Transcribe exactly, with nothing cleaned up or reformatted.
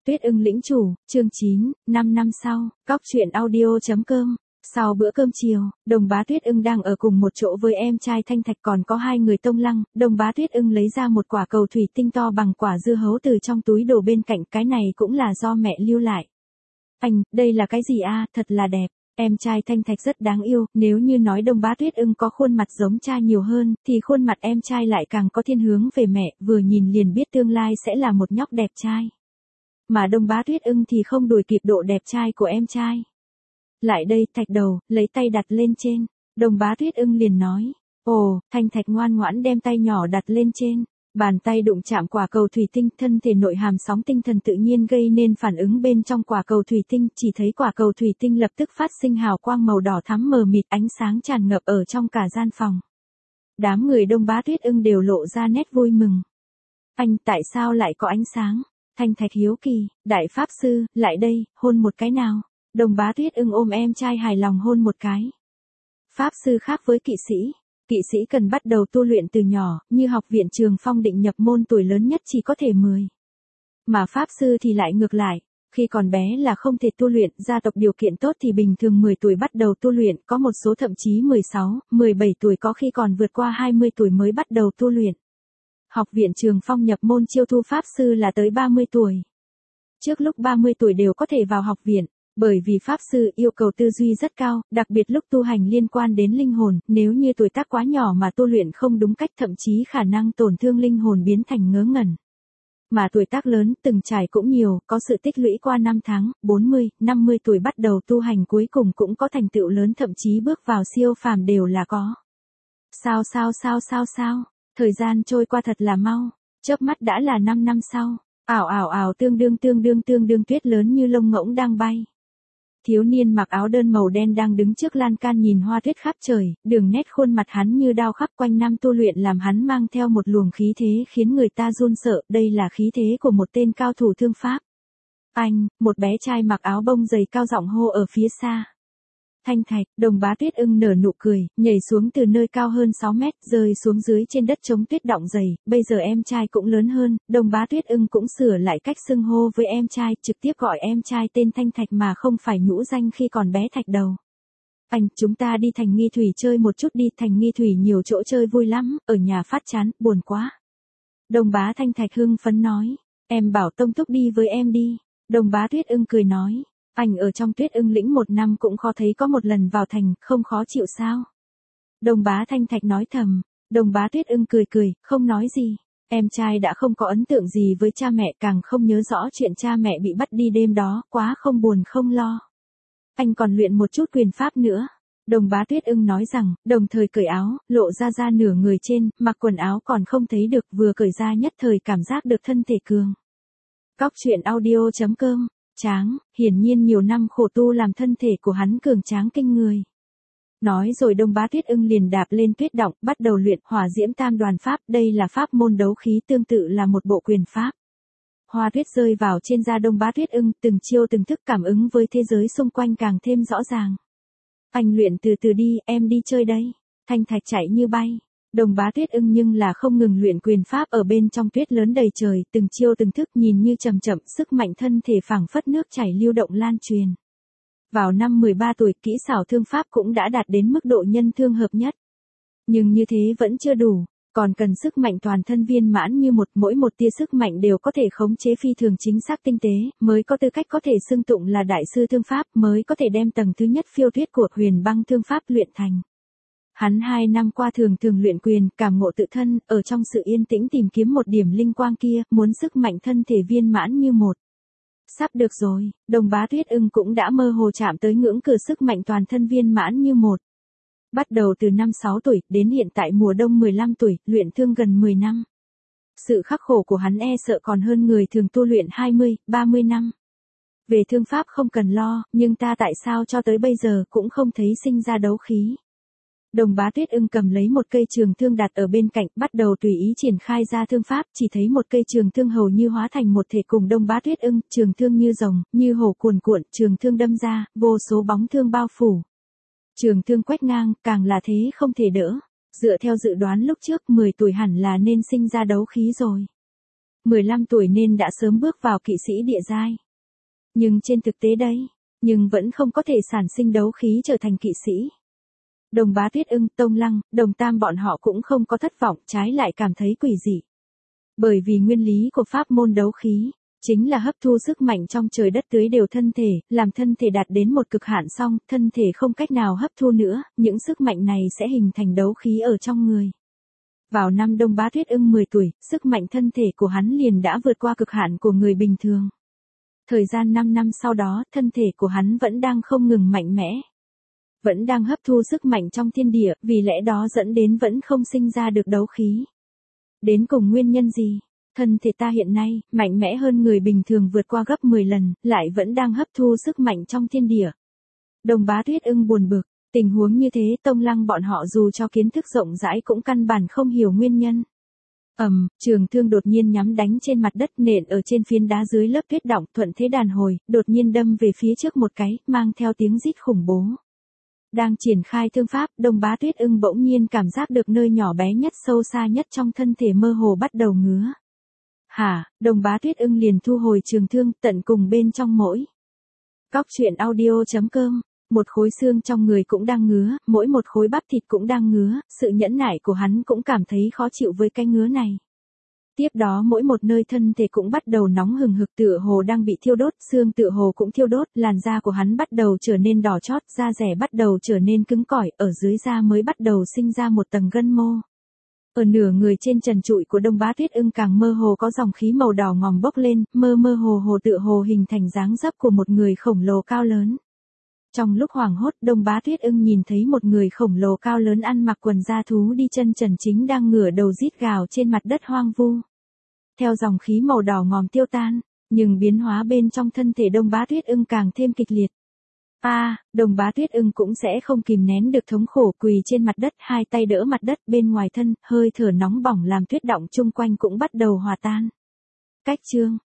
Tuyết ưng lĩnh chủ, chương chín, năm năm sau, cóc truyện audio chấm com. Sau bữa cơm chiều, Đồng Bá Tuyết ưng đang ở cùng một chỗ với em trai Thanh Thạch, còn có hai người Tông Lăng. Đồng Bá Tuyết ưng lấy ra một quả cầu thủy tinh to bằng quả dưa hấu từ trong túi đồ bên cạnh, cái này cũng là do mẹ lưu lại. Anh, đây là cái gì a? Thật là đẹp. Em trai Thanh Thạch rất đáng yêu, nếu như nói Đồng Bá Tuyết ưng có khuôn mặt giống cha nhiều hơn, thì khuôn mặt em trai lại càng có thiên hướng về mẹ, vừa nhìn liền biết tương lai sẽ là một nhóc đẹp trai. Mà Đồng Bá Tuyết ưng thì không đuổi kịp độ đẹp trai của em trai. Lại đây, Thạch đầu, lấy tay đặt lên trên. Đồng Bá Tuyết ưng liền nói. Ồ, Thanh Thạch ngoan ngoãn đem tay nhỏ đặt lên trên. Bàn tay đụng chạm quả cầu thủy tinh, thân thể nội hàm sóng tinh thần tự nhiên gây nên phản ứng bên trong quả cầu thủy tinh, chỉ thấy quả cầu thủy tinh lập tức phát sinh hào quang màu đỏ thắm mờ mịt, ánh sáng tràn ngập ở trong cả gian phòng. Đám người Đồng Bá Tuyết ưng đều lộ ra nét vui mừng. Anh, tại sao lại có ánh sáng? Thanh Thạch hiếu kỳ. Đại pháp sư, lại đây, hôn một cái nào. Đồng Bá Tuyết ưng ôm em trai hài lòng hôn một cái. Pháp sư khác với kỵ sĩ. Kỵ sĩ cần bắt đầu tu luyện từ nhỏ, như học viện Trường Phong định nhập môn tuổi lớn nhất chỉ có thể mười. Mà pháp sư thì lại ngược lại, khi còn bé là không thể tu luyện, gia tộc điều kiện tốt thì bình thường mười tuổi bắt đầu tu luyện, có một số thậm chí mười sáu, mười bảy tuổi, có khi còn vượt qua hai mươi tuổi mới bắt đầu tu luyện. Học viện Trường Phong nhập môn chiêu thu pháp sư là tới ba mươi tuổi. Trước lúc ba mươi tuổi đều có thể vào học viện. Bởi vì pháp sư yêu cầu tư duy rất cao, đặc biệt lúc tu hành liên quan đến linh hồn, nếu như tuổi tác quá nhỏ mà tu luyện không đúng cách, thậm chí khả năng tổn thương linh hồn biến thành ngớ ngẩn. Mà tuổi tác lớn, từng trải cũng nhiều, có sự tích lũy qua năm tháng, bốn mươi, năm mươi tuổi bắt đầu tu hành cuối cùng cũng có thành tựu lớn, thậm chí bước vào siêu phàm đều là có. Sao sao sao sao sao, thời gian trôi qua thật là mau, chớp mắt đã là năm năm sau, ảo ảo ảo tương đương tương đương tương đương tuyết lớn như lông ngỗng đang bay. Thiếu niên mặc áo đơn màu đen đang đứng trước lan can nhìn hoa tuyết khắp trời, đường nét khuôn mặt hắn như đao khắc, quanh năm tu luyện làm hắn mang theo một luồng khí thế khiến người ta run sợ, đây là khí thế của một tên cao thủ thương pháp. Anh, một bé trai mặc áo bông dày cao giọng hô ở phía xa. Thanh Thạch. Đồng Bá Tuyết ưng nở nụ cười, nhảy xuống từ nơi cao hơn sáu mét, rơi xuống dưới trên đất trống tuyết đọng dày, bây giờ em trai cũng lớn hơn, Đồng Bá Tuyết ưng cũng sửa lại cách xưng hô với em trai, trực tiếp gọi em trai tên Thanh Thạch mà không phải nhũ danh khi còn bé Thạch đầu. Anh, chúng ta đi Thành Nghi Thủy chơi một chút đi, Thành Nghi Thủy nhiều chỗ chơi vui lắm, ở nhà phát chán, buồn quá. Đồng Bá Thanh Thạch hưng phấn nói, em bảo Tông Thúc đi với em đi. Đồng Bá Tuyết ưng cười nói. Anh ở trong Tuyết ưng lĩnh một năm cũng khó thấy có một lần vào thành, không khó chịu sao? Đồng Bá Thanh Thạch nói thầm. Đồng Bá Tuyết ưng cười cười, không nói gì. Em trai đã không có ấn tượng gì với cha mẹ, càng không nhớ rõ chuyện cha mẹ bị bắt đi đêm đó, quá không buồn không lo. Anh còn luyện một chút quyền pháp nữa. Đồng Bá Tuyết ưng nói rằng, đồng thời cởi áo, lộ ra ra nửa người trên, mặc quần áo còn không thấy được, vừa cởi ra nhất thời cảm giác được thân thể cường. Cóc truyện audio chấm com. Tráng, hiển nhiên nhiều năm khổ tu làm thân thể của hắn cường tráng kinh người. Nói rồi Đồng Bá Tuyết ưng liền đạp lên tuyết động, bắt đầu luyện hỏa diễm tam đoàn pháp, đây là pháp môn đấu khí tương tự là một bộ quyền pháp. Hoa tuyết rơi vào trên da Đồng Bá Tuyết ưng, từng chiêu từng thức cảm ứng với thế giới xung quanh càng thêm rõ ràng. Anh luyện từ từ đi, em đi chơi đây. Thanh Thạch chạy như bay. Đồng Bá Tuyết ưng nhưng là không ngừng luyện quyền pháp ở bên trong tuyết lớn đầy trời, từng chiêu từng thức nhìn như chậm chậm, sức mạnh thân thể phảng phất nước chảy lưu động lan truyền. Vào năm mười ba tuổi, kỹ xảo thương pháp cũng đã đạt đến mức độ nhân thương hợp nhất. Nhưng như thế vẫn chưa đủ, còn cần sức mạnh toàn thân viên mãn như một, mỗi một tia sức mạnh đều có thể khống chế phi thường chính xác tinh tế, mới có tư cách có thể xưng tụng là đại sư thương pháp, mới có thể đem tầng thứ nhất phiêu tuyết của huyền băng thương pháp luyện thành. Hắn hai năm qua thường thường luyện quyền, cảm ngộ tự thân, ở trong sự yên tĩnh tìm kiếm một điểm linh quang kia, muốn sức mạnh thân thể viên mãn như một. Sắp được rồi, Đồng Bá Tuyết ưng cũng đã mơ hồ chạm tới ngưỡng cửa sức mạnh toàn thân viên mãn như một. Bắt đầu từ năm sáu tuổi, đến hiện tại mùa đông mười lăm tuổi, luyện thương gần mười năm. Sự khắc khổ của hắn e sợ còn hơn người thường tu luyện hai mươi, ba mươi năm. Về thương pháp không cần lo, nhưng ta tại sao cho tới bây giờ cũng không thấy sinh ra đấu khí. Đồng Bá Tuyết ưng cầm lấy một cây trường thương đặt ở bên cạnh, bắt đầu tùy ý triển khai ra thương pháp, chỉ thấy một cây trường thương hầu như hóa thành một thể cùng Đồng Bá Tuyết ưng, trường thương như rồng, như hổ cuồn cuộn, trường thương đâm ra, vô số bóng thương bao phủ. Trường thương quét ngang, càng là thế không thể đỡ. Dựa theo dự đoán lúc trước, mười tuổi hẳn là nên sinh ra đấu khí rồi. mười lăm tuổi nên đã sớm bước vào kỵ sĩ địa giai. Nhưng trên thực tế đấy, nhưng vẫn không có thể sản sinh đấu khí trở thành kỵ sĩ. Đồng Bá Tuyết Ưng, Tông Lăng, Đồng Tam bọn họ cũng không có thất vọng, trái lại cảm thấy quỷ dị. Bởi vì nguyên lý của pháp môn đấu khí, chính là hấp thu sức mạnh trong trời đất tưới đều thân thể, làm thân thể đạt đến một cực hạn xong, thân thể không cách nào hấp thu nữa, những sức mạnh này sẽ hình thành đấu khí ở trong người. Vào năm Đồng Bá Tuyết Ưng mười tuổi, sức mạnh thân thể của hắn liền đã vượt qua cực hạn của người bình thường. Thời gian năm năm sau đó, thân thể của hắn vẫn đang không ngừng mạnh mẽ. Vẫn đang hấp thu sức mạnh trong thiên địa, vì lẽ đó dẫn đến vẫn không sinh ra được đấu khí. Đến cùng nguyên nhân gì? Thân thể ta hiện nay, mạnh mẽ hơn người bình thường vượt qua gấp mười lần, lại vẫn đang hấp thu sức mạnh trong thiên địa. Đồng Bá Tuyết Ưng buồn bực, tình huống như thế Tông Lăng bọn họ dù cho kiến thức rộng rãi cũng căn bản không hiểu nguyên nhân. Ầm, um, trường thương đột nhiên nhắm đánh trên mặt đất nện ở trên phiến đá dưới lớp tuyết đọng thuận thế đàn hồi, đột nhiên đâm về phía trước một cái, mang theo tiếng rít khủng bố. Đang triển khai thương pháp, Đồng Bá Tuyết Ưng bỗng nhiên cảm giác được nơi nhỏ bé nhất sâu xa nhất trong thân thể mơ hồ bắt đầu ngứa. Hả, Đồng Bá Tuyết Ưng liền thu hồi trường thương tận cùng bên trong mỗi. Cóc truyện audio chấm com, một khối xương trong người cũng đang ngứa, mỗi một khối bắp thịt cũng đang ngứa, sự nhẫn nại của hắn cũng cảm thấy khó chịu với cái ngứa này. Tiếp đó mỗi một nơi thân thể cũng bắt đầu nóng hừng hực tựa hồ đang bị thiêu đốt, xương tựa hồ cũng thiêu đốt, làn da của hắn bắt đầu trở nên đỏ chót, da rẻ bắt đầu trở nên cứng cỏi, ở dưới da mới bắt đầu sinh ra một tầng gân mô. Ở nửa người trên trần trụi của Đồng Bá Tuyết Ưng càng mơ hồ có dòng khí màu đỏ ngòm bốc lên, mơ mơ hồ hồ tựa hồ hình thành dáng dấp của một người khổng lồ cao lớn. Trong lúc hoảng hốt, Đồng Bá Tuyết Ưng nhìn thấy một người khổng lồ cao lớn ăn mặc quần da thú đi chân trần chính đang ngửa đầu rít gào trên mặt đất hoang vu. Theo dòng khí màu đỏ ngòm tiêu tan, nhưng biến hóa bên trong thân thể Đồng Bá Tuyết Ưng càng thêm kịch liệt. A, à, Đồng Bá Tuyết Ưng cũng sẽ không kìm nén được thống khổ quỳ trên mặt đất, hai tay đỡ mặt đất bên ngoài thân, hơi thở nóng bỏng làm tuyết đọng chung quanh cũng bắt đầu hòa tan. Cách chương